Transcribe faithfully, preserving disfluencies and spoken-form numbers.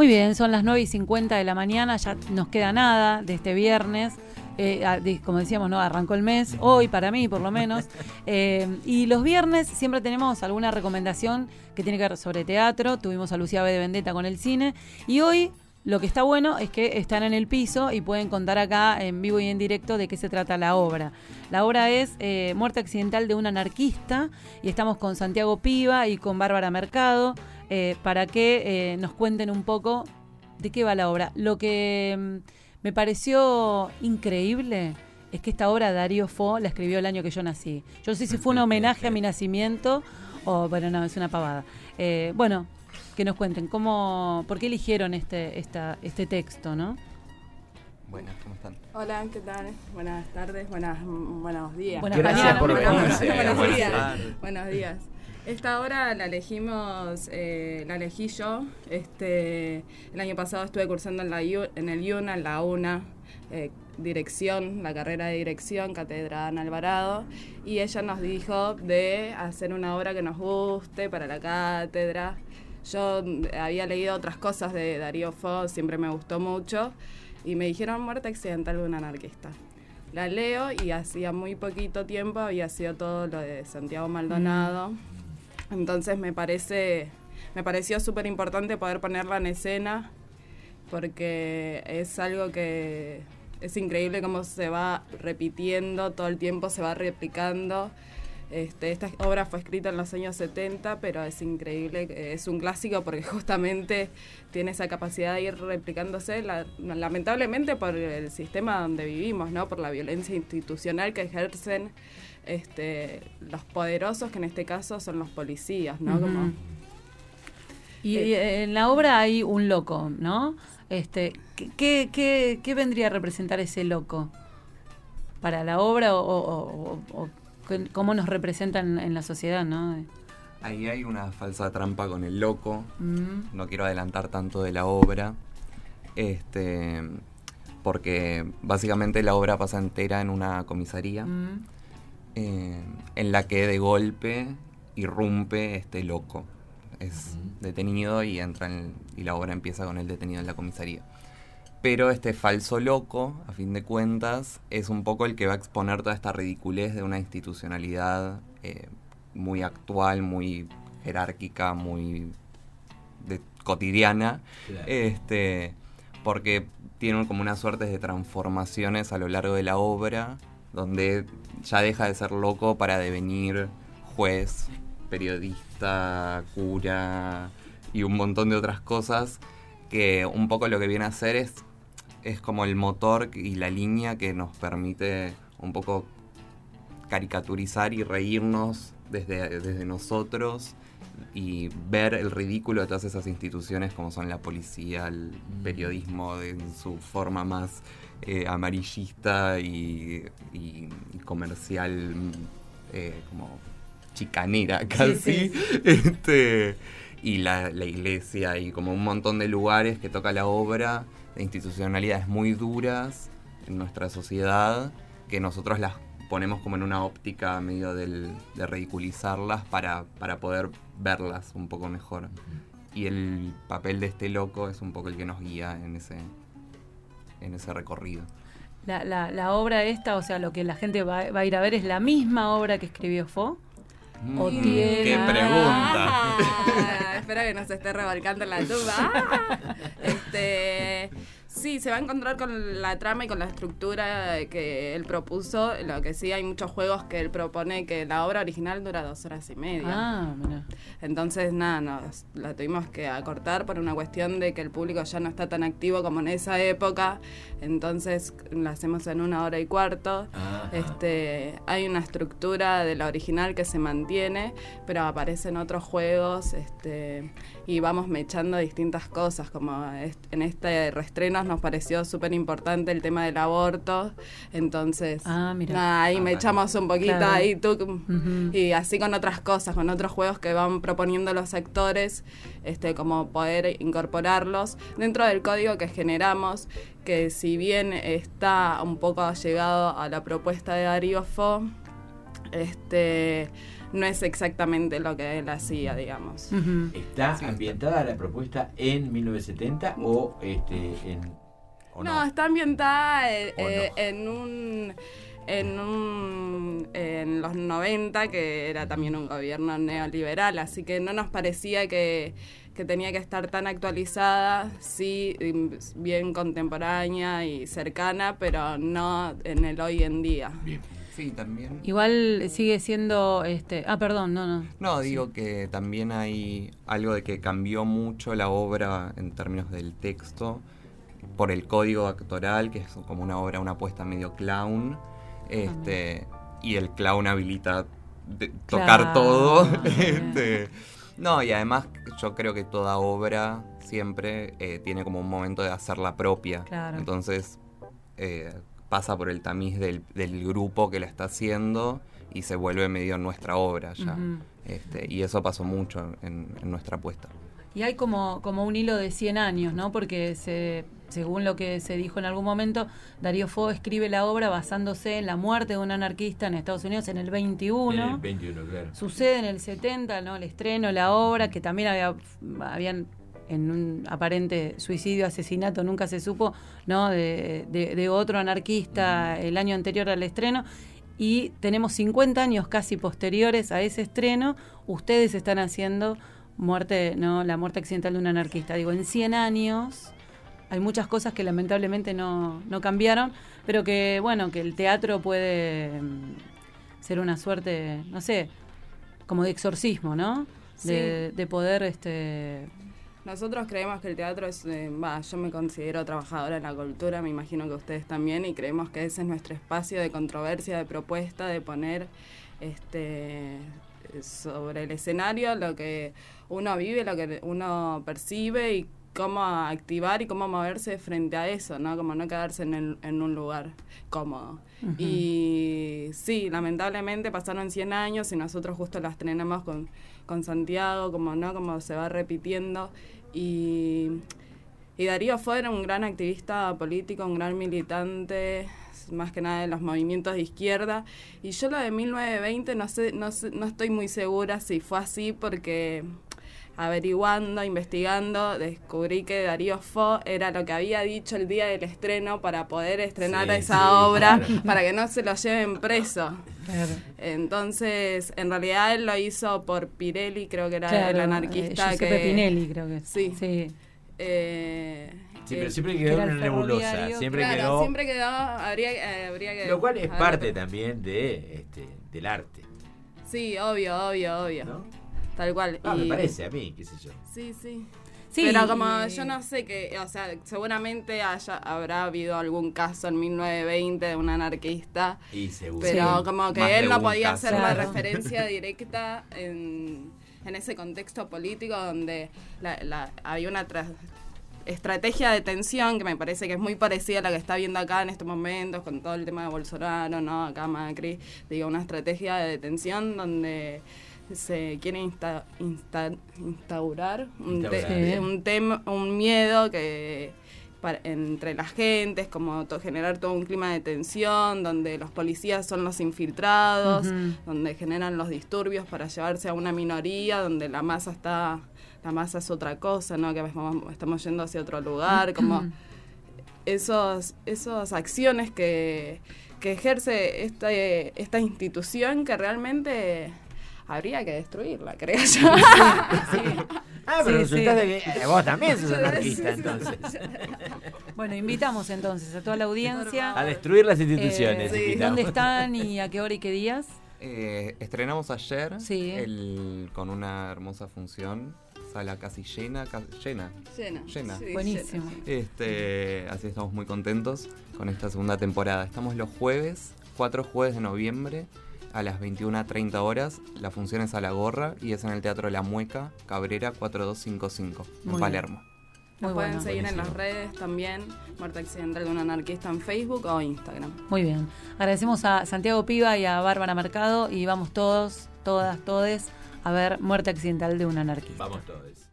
Muy bien, son las nueve y cincuenta de la mañana, ya nos queda nada de este viernes. Eh, de, como decíamos, no arrancó el mes, hoy para mí por lo menos. Eh, y los viernes siempre tenemos alguna recomendación que tiene que ver sobre teatro. Tuvimos a Lucía B. de Vendetta con el cine. Y hoy lo que está bueno es que están en el piso y pueden contar acá en vivo y en directo de qué se trata la obra. La obra es eh, Muerte accidental de un anarquista y estamos con Santiago Piva y con Bárbara Mercado eh, para que eh, nos cuenten un poco de qué va la obra. Lo que mm, me pareció increíble es que esta obra Darío Fo la escribió el año que yo nací. Yo no sé si fue un homenaje a mi nacimiento o, bueno, no, es una pavada. Eh, bueno, que nos cuenten cómo, por qué eligieron este, esta, este texto, ¿no? Buenas, ¿cómo están? Hola, ¿qué tal? Buenas tardes, buenas, buenos días. Buenas Gracias mañanas, por buenas venir. noches. Buenos Buenas días. tardes. Buenos días. Esta obra la elegimos, eh, la elegí yo. Este, el año pasado estuve cursando en, la, en el IUNA, en la UNA, eh, dirección, la carrera de dirección, Cátedra Ana Alvarado, y ella nos dijo de hacer una obra que nos guste para la cátedra. Yo había leído otras cosas de Darío Fo, siempre me gustó mucho, y me dijeron Muerte accidental de un anarquista. La leo y hacía muy poquito tiempo había sido todo lo de Santiago Maldonado. Mm. Entonces me parece, me pareció súper importante poder ponerla en escena porque es algo que es increíble cómo se va repitiendo, todo el tiempo se va replicando. Este, esta obra fue escrita en los años setenta, pero es increíble, es un clásico porque justamente tiene esa capacidad de ir replicándose, la, lamentablemente por el sistema donde vivimos, ¿no? Por la violencia institucional que ejercen este, los poderosos, que en este caso son los policías, ¿no? Uh-huh. Como, y, eh, y en la obra hay un loco, ¿no? Este, ¿qué, qué, qué vendría a representar ese loco para la obra o, o, o, o cómo nos representan en la sociedad, ¿no? Ahí hay una falsa trampa con el loco. Mm. No quiero adelantar tanto de la obra, este, porque básicamente la obra pasa entera en una comisaría, mm. eh, en la que de golpe irrumpe este loco. Es mm. detenido y entra en, y la obra empieza con el detenido en la comisaría. Pero este falso loco, a fin de cuentas, es un poco el que va a exponer toda esta ridiculez de una institucionalidad eh, muy actual, muy jerárquica, muy de, cotidiana, claro. este, porque tiene como unas suertes de transformaciones a lo largo de la obra, donde ya deja de ser loco para devenir juez, periodista, cura y un montón de otras cosas, que un poco lo que viene a hacer es es como el motor y la línea que nos permite un poco caricaturizar y reírnos desde, desde nosotros y ver el ridículo de todas esas instituciones como son la policía, el periodismo de, en su forma más eh, amarillista y, y, y comercial, eh, como chicanera casi, sí, sí. Este, y la, la iglesia y como un montón de lugares que toca la obra, de institucionalidades muy duras en nuestra sociedad, que nosotros las ponemos como en una óptica medio del, de ridiculizarlas para, para poder verlas un poco mejor. Y el papel de este loco es un poco el que nos guía en ese, en ese recorrido. La, la, la obra esta, o sea, lo que la gente va, va a ir a ver es la misma obra que escribió Fo. Mm, ¿O tiene... ¡Qué pregunta! Ah, espero que no se esté revolcando la tuba. Ah, este... Sí, se va a encontrar con la trama y con la estructura que él propuso. Lo que sí, hay muchos juegos que él propone, que la obra original dura dos horas y media. Ah, mira. Entonces, nada, nos la tuvimos que acortar por una cuestión de que el público ya no está tan activo como en esa época. Entonces, la hacemos en una hora y cuarto. Ajá. Este, hay una estructura de la original que se mantiene, pero aparecen otros juegos, este, y vamos mechando distintas cosas, como en este reestreno nos pareció súper importante el tema del aborto, entonces ah, mira. Nada, ahí ah, me echamos un poquito, claro. ahí tú, uh-huh. y así con otras cosas, con otros juegos que van proponiendo los actores, este, como poder incorporarlos dentro del código que generamos, que si bien está un poco llegado a la propuesta de Darío Fo, este, no es exactamente lo que él hacía, digamos. Ujú. ¿Está ambientada la propuesta en mil novecientos setenta o este en o no, no? está ambientada eh, ¿O no? eh, en un en un en los noventa, que era también un gobierno neoliberal, así que no nos parecía que, que tenía que estar tan actualizada, sí, bien contemporánea y cercana, pero no en el hoy en día. Bien. Sí, también. Igual sigue siendo, este, ah, perdón, no, no. No, digo que también hay algo de que cambió mucho la obra en términos del texto por el código actoral, que es como una obra, una apuesta medio clown, este, y el clown habilita de- tocar Claro. todo. este, no, y además yo creo que toda obra siempre eh, tiene como un momento de hacerla propia. Claro. Entonces eh, pasa por el tamiz del, del grupo que la está haciendo y se vuelve medio nuestra obra ya. Ujú. este, y eso pasó mucho en, en nuestra apuesta. Y hay como, como un hilo de cien años, ¿no? Porque se, según lo que se dijo en algún momento, Darío Fo escribe la obra basándose en la muerte de un anarquista en Estados Unidos en el veintiuno. En el veintiuno, claro. Sucede en el setenta, ¿no? El estreno, la obra, que también había habían en un aparente suicidio, asesinato, nunca se supo, ¿no? De, de, de otro anarquista el año anterior al estreno. Y tenemos cincuenta años casi posteriores a ese estreno, ustedes están haciendo muerte, ¿no? La muerte accidental de un anarquista. Digo, en cien años hay muchas cosas que lamentablemente no, no cambiaron, pero que, bueno, que el teatro puede mm, ser una suerte, no sé, como de exorcismo, ¿no? De, de poder, este... Nosotros creemos que el teatro es, eh, va, yo me considero trabajadora en la cultura, me imagino que ustedes también, y creemos que ese es nuestro espacio de controversia, de propuesta, de poner este sobre el escenario lo que uno vive, lo que uno percibe y cómo activar y cómo moverse frente a eso, ¿no? Como no quedarse en, el, en un lugar cómodo. Uh-huh. Y sí, lamentablemente pasaron cien años y nosotros justo las estrenamos con, con Santiago, como no, como se va repitiendo. Y, y Darío Fo era un gran activista político, un gran militante, más que nada de los movimientos de izquierda, y yo lo de mil novecientos veinte no sé, no sé, no estoy muy segura si fue así, porque averiguando, investigando, descubrí que Darío Fo era lo que había dicho el día del estreno para poder estrenar sí, esa sí, obra, claro. para que no se lo lleven preso. Claro. Entonces, en realidad él lo hizo por Pirelli, creo que era Claro, el anarquista eh, que... Giuseppe Pinelli, creo que Sí. sí. Eh, Sí, pero eh, siempre que quedó era en el una nebulosa. ferroviario. Siempre claro, quedó. siempre quedó, habría, eh, habría que... Lo cual es habría parte que- también de este del arte. Sí, obvio, obvio, obvio. ¿No? Tal cual. Ah, me Y- parece a mí, qué sé yo. Sí, sí. Sí, Pero como y- yo no sé que, o sea, seguramente haya, habrá habido algún caso en mil novecientos veinte de un anarquista, Y seguro. pero Sí. como que Más él de no un podía caso. hacer la Claro. referencia directa en, en ese contexto político donde la, la- había una tra- estrategia de tensión que me parece que es muy parecida a la que está viendo acá en estos momentos con todo el tema de Bolsonaro, ¿no? Acá Macri, digo, una estrategia de tensión donde se quiere insta, insta- instaurar un, te- Instaurar, sí. un tema, un miedo que para- entre las gentes, como to- generar todo un clima de tensión, donde los policías son los infiltrados, Ujú. donde generan los disturbios para llevarse a una minoría, donde la masa está, la masa es otra cosa, ¿no? Que estamos, estamos yendo hacia otro lugar, como esos, esas acciones que, que ejerce esta, esta institución que realmente habría que destruirla, creo yo. Ah, pero Sí, resulta sí. de que eh, vos también sos anarquista, entonces. Bueno, invitamos entonces a toda la audiencia. A destruir las instituciones. Eh, sí. invitamos. ¿Dónde están y a qué hora y qué días? Eh, estrenamos ayer Sí. el, con una hermosa función, sala casi llena, ca- llena. Llena. Llena. Sí, Buenísimo. llena. Este, así estamos muy contentos con esta segunda temporada. Estamos los jueves, cuatro jueves de noviembre, a las veintiuna treinta horas. La función es a la gorra y es en el Teatro La Mueca, Cabrera cuatro dos cinco cinco, en Muy Palermo. Nos Muy pueden bueno. seguir en las Buenísimo. redes también, Muerte Accidental de un Anarquista en Facebook o Instagram. Muy bien. Agradecemos a Santiago Piva y a Bárbara Mercado y vamos todos, todas, todes a ver Muerte Accidental de un Anarquista. Vamos todos.